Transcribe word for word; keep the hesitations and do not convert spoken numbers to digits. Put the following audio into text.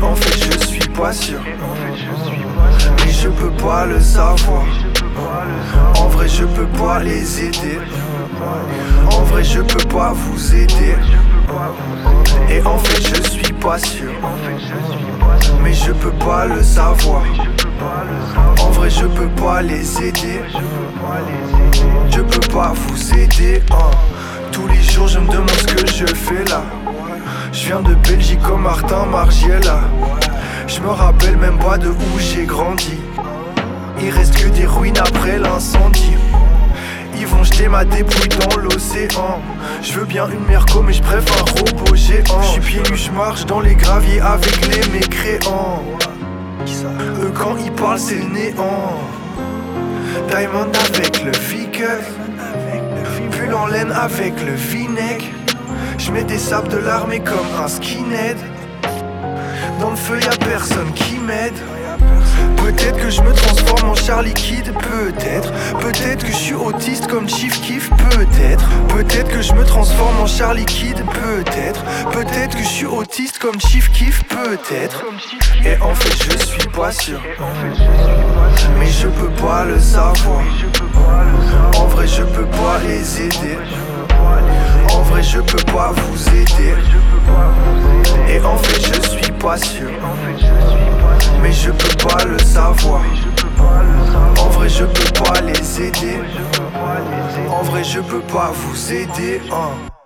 en fait je suis pas sûr, mais je peux pas le savoir. En vrai je peux pas les aider. En vrai je peux pas vous aider. Et en fait je suis pas sûr, mais je peux pas le savoir. En vrai je peux pas les aider. Je peux pas vous aider, hein. Tous les jours je me demande ce que je fais là. Je viens de Belgique comme Martin Margiela. Je me rappelle même pas de où j'ai grandi. Il reste que des ruines après l'incendie. Ils vont jeter ma dépouille dans l'océan. Je veux bien une merco mais je préfère un robot géant. Je suis pieds nus, je marche dans les graviers avec les mécréants. Eux quand ils parlent c'est le néant. Diamond avec le V-Cut, pull en laine avec le V-neck. Je mets des sables de l'armée comme un skinhead. Dans le feu y'a personne qui m'aide. Peut-être que je me transforme en Charlie Kid, peut-être. Peut-être que je suis autiste comme Chief Keef, peut-être. Peut-être que je me transforme en Charlie Kid, peut-être. Peut-être que je suis autiste comme Chief Keef, peut-être. Et en fait je suis pas sûr, mais je peux pas le savoir. En vrai je peux pas les aider. En vrai je peux pas vous aider. Et en fait je suis pas sûr, mais je peux pas le savoir. En vrai je peux pas les aider. En vrai je peux pas vous aider, hein.